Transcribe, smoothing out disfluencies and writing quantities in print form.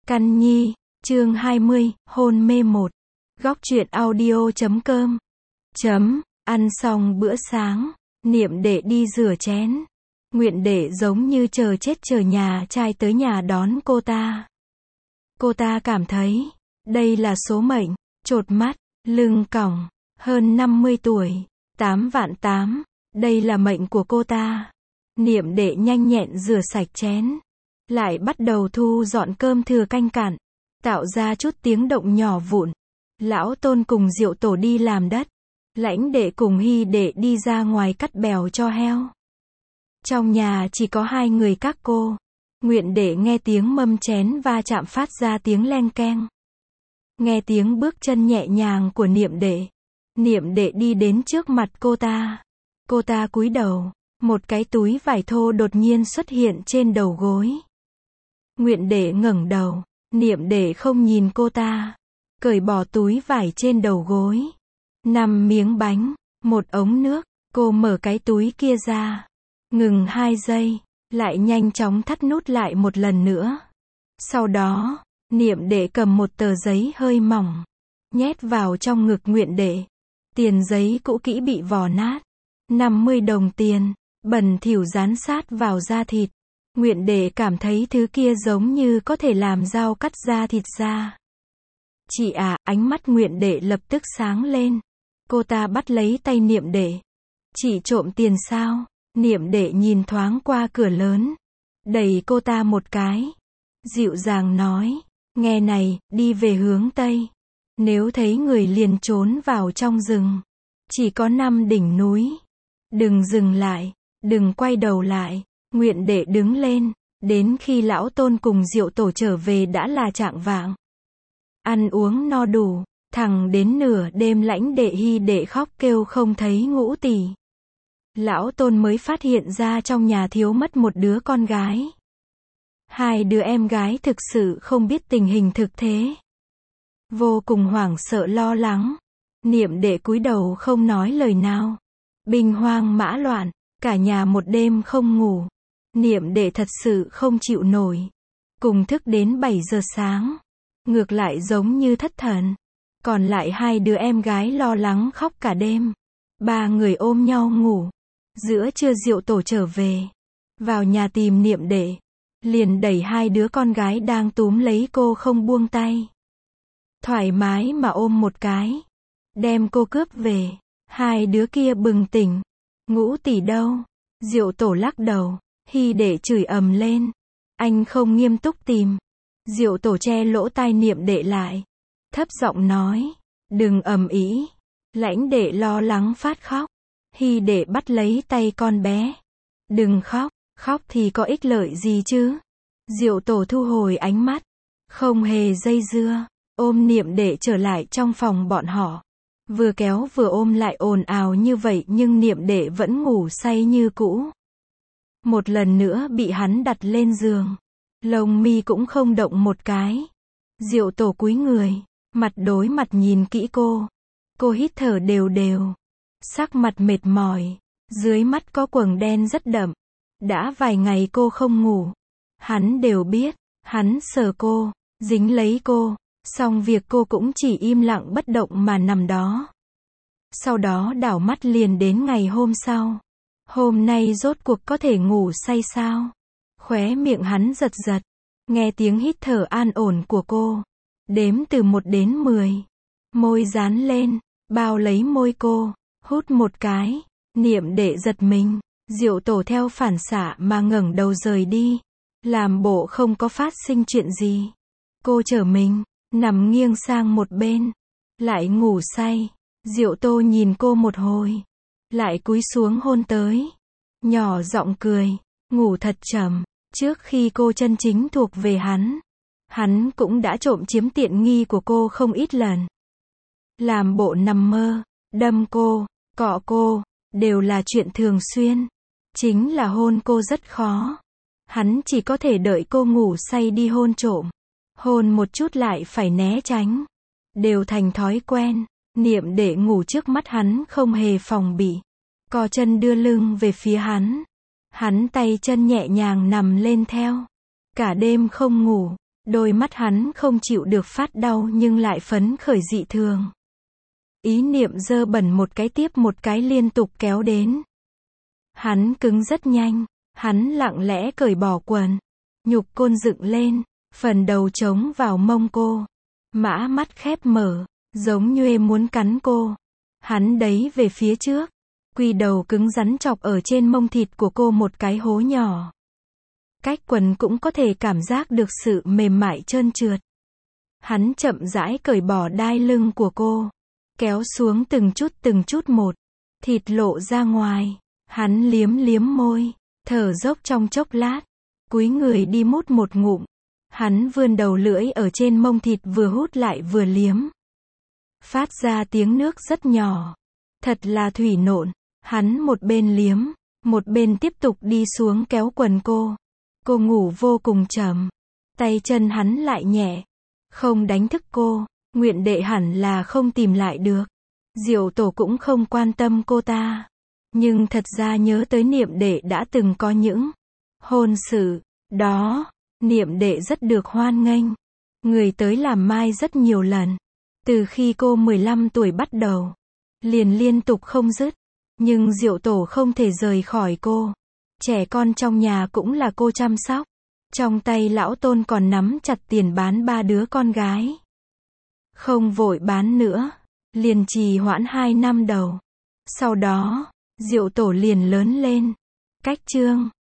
Căn Nhi, chương 20, hôn mê 1. Góc truyện audio.com. Ăn xong bữa sáng, Niệm Đệ đi rửa chén. Nguyện Đệ giống như chờ chết chờ nhà trai tới nhà đón cô ta. Cô ta cảm thấy, đây là số mệnh, chột mắt, lưng còng, hơn 50 tuổi, 8 vạn 8, đây là mệnh của cô ta. Niệm Đệ nhanh nhẹn rửa sạch chén, lại bắt đầu thu dọn cơm thừa canh cặn, tạo ra chút tiếng động nhỏ vụn. Lão Tôn cùng Diệu Tổ đi làm đất, Lãnh Đệ cùng Hy Đệ đi ra ngoài cắt bèo cho heo. Trong nhà chỉ có hai người các cô. Nguyện Đệ nghe tiếng mâm chén va chạm phát ra tiếng leng keng. Nghe tiếng bước chân nhẹ nhàng của Niệm Đệ. Niệm Đệ đi đến trước mặt cô ta. Cô ta cúi đầu, một cái túi vải thô đột nhiên xuất hiện trên đầu gối. Nguyện Đệ ngẩng đầu, Niệm Đệ không nhìn cô ta, cởi bỏ túi vải trên đầu gối. 5 miếng bánh, một ống nước, cô mở cái túi kia ra, ngừng 2 giây, lại nhanh chóng thắt nút lại một lần nữa. Sau đó, Niệm Đệ cầm một tờ giấy hơi mỏng, nhét vào trong ngực Nguyện Đệ. Tiền giấy cũ kỹ bị vò nát, 50 đồng tiền, bẩn thỉu dán sát vào da thịt. Nguyện Đệ cảm thấy thứ kia giống như có thể làm dao cắt da thịt ra. Chị à, ánh mắt Nguyện Đệ lập tức sáng lên. Cô ta bắt lấy tay Niệm Đệ. Chị trộm tiền sao? Niệm Đệ nhìn thoáng qua cửa lớn, đẩy cô ta một cái, dịu dàng nói, nghe này, đi về hướng Tây. Nếu thấy người liền trốn vào trong rừng. Chỉ có 5 đỉnh núi. Đừng dừng lại, đừng quay đầu lại. Nguyện Đệ đứng lên, đến khi Lão Tôn cùng Diệu Tổ trở về đã là chạng vạng. Ăn uống no đủ, thẳng đến nửa đêm Lãnh Đệ Hy Đệ khóc kêu không thấy Ngũ Tỷ. Lão Tôn mới phát hiện ra trong nhà thiếu mất một đứa con gái. 2 đứa em gái thực sự không biết tình hình thực thế. Vô cùng hoảng sợ lo lắng. Niệm Đệ cúi đầu không nói lời nào. Binh hoang mã loạn, cả nhà một đêm không ngủ. Niệm Đệ thật sự không chịu nổi. Cùng thức đến 7 giờ sáng. Ngược lại giống như thất thần. Còn lại 2 đứa em gái lo lắng khóc cả đêm. 3 người ôm nhau ngủ. Giữa trưa Diệu Tổ trở về. Vào nhà tìm Niệm Đệ. Liền đẩy 2 đứa con gái đang túm lấy cô không buông tay. Thoải mái mà ôm một cái. Đem cô cướp về. 2 đứa kia bừng tỉnh. Ngũ Tỷ đâu? Diệu Tổ lắc đầu. Hy Đệ chửi ầm lên. Anh không nghiêm túc tìm. Diệu Tổ che lỗ tai Niệm Đệ lại. Thấp giọng nói. Đừng ầm ĩ. Lãnh Đệ lo lắng phát khóc. Hy Đệ bắt lấy tay con bé. Đừng khóc. Khóc thì có ích lợi gì chứ? Diệu Tổ thu hồi ánh mắt. Không hề dây dưa. Ôm Niệm Đệ trở lại trong phòng bọn họ. Vừa kéo vừa ôm lại ồn ào như vậy nhưng Niệm Đệ vẫn ngủ say như cũ. Một lần nữa bị hắn đặt lên giường. Lông mi cũng không động một cái. Diệu Tổ cúi người, mặt đối mặt nhìn kỹ cô. Cô hít thở đều đều. Sắc mặt mệt mỏi. Dưới mắt có quầng đen rất đậm. Đã vài ngày cô không ngủ. Hắn đều biết. Hắn sờ cô, dính lấy cô. Xong việc cô cũng chỉ im lặng bất động mà nằm đó. Sau đó đảo mắt liền đến ngày hôm sau. Hôm nay rốt cuộc có thể ngủ say sao? Khóe miệng hắn giật giật. Nghe tiếng hít thở an ổn của cô. Đếm từ 1 đến 10. Môi dán lên, bao lấy môi cô. Hút một cái. Niệm Đệ giật mình. Diệu Tổ theo phản xạ mà ngẩng đầu rời đi. Làm bộ không có phát sinh chuyện gì. Cô trở mình, nằm nghiêng sang một bên. Lại ngủ say. Diệu Tổ nhìn cô một hồi. Lại cúi xuống hôn tới. Nhỏ giọng cười. Ngủ thật chậm. Trước khi cô chân chính thuộc về hắn. Hắn cũng đã trộm chiếm tiện nghi của cô không ít lần. Làm bộ nằm mơ. Đâm cô, cọ cô. Đều là chuyện thường xuyên. Chính là hôn cô rất khó. Hắn chỉ có thể đợi cô ngủ say đi hôn trộm. Hôn một chút lại phải né tránh. Đều thành thói quen. Niệm Đệ ngủ trước mắt hắn không hề phòng bị. Co chân đưa lưng về phía hắn. Hắn tay chân nhẹ nhàng nằm lên theo. Cả đêm không ngủ. Đôi mắt hắn không chịu được phát đau nhưng lại phấn khởi dị thường. Ý niệm dơ bẩn một cái tiếp một cái liên tục kéo đến. Hắn cứng rất nhanh, hắn lặng lẽ cởi bỏ quần. Nhục côn dựng lên, phần đầu trống vào mông cô. Mã mắt khép mở, giống như muốn cắn cô. Hắn đẩy về phía trước, quy đầu cứng rắn chọc ở trên mông thịt của cô một cái hố nhỏ. Cách quần cũng có thể cảm giác được sự mềm mại trơn trượt. Hắn chậm rãi cởi bỏ đai lưng của cô, kéo xuống từng chút một, thịt lộ ra ngoài. Hắn liếm liếm môi, thở dốc trong chốc lát, cúi người đi mút một ngụm. Hắn vươn đầu lưỡi ở trên mông thịt vừa hút lại vừa liếm. Phát ra tiếng nước rất nhỏ. Thật là thủy nộn. Hắn một bên liếm, một bên tiếp tục đi xuống kéo quần cô. Cô ngủ vô cùng chậm. Tay chân hắn lại nhẹ. Không đánh thức cô. Nguyện đệ hẳn là không tìm lại được. Diệu tổ cũng không quan tâm cô ta. Nhưng thật ra nhớ tới niệm đệ đã từng có những hôn sự. Đó, niệm đệ rất được hoan nghênh. Người tới làm mai rất nhiều lần. Từ khi cô 15 tuổi bắt đầu, liền liên tục không dứt. Nhưng Diệu tổ không thể rời khỏi cô. Trẻ con trong nhà cũng là cô chăm sóc. Trong tay lão tôn còn nắm chặt tiền bán 3 đứa con gái. Không vội bán nữa, liền trì hoãn 2 năm đầu. Sau đó, Diệu tổ liền lớn lên. Cách chương